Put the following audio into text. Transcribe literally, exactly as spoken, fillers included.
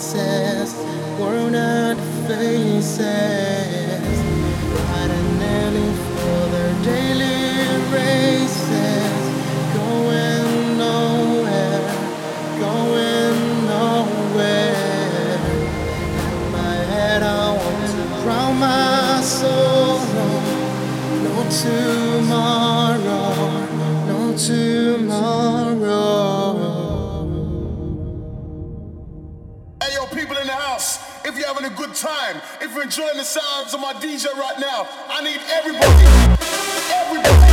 faces, worn out faces, riding early for their daily races, going nowhere, going nowhere. In my head I want to drown my sorrow. No tomorrow, no tomorrow. Hey yo, people in the house, if you're having a good time, if you're enjoying the sounds of my D J right now, I need everybody, everybody.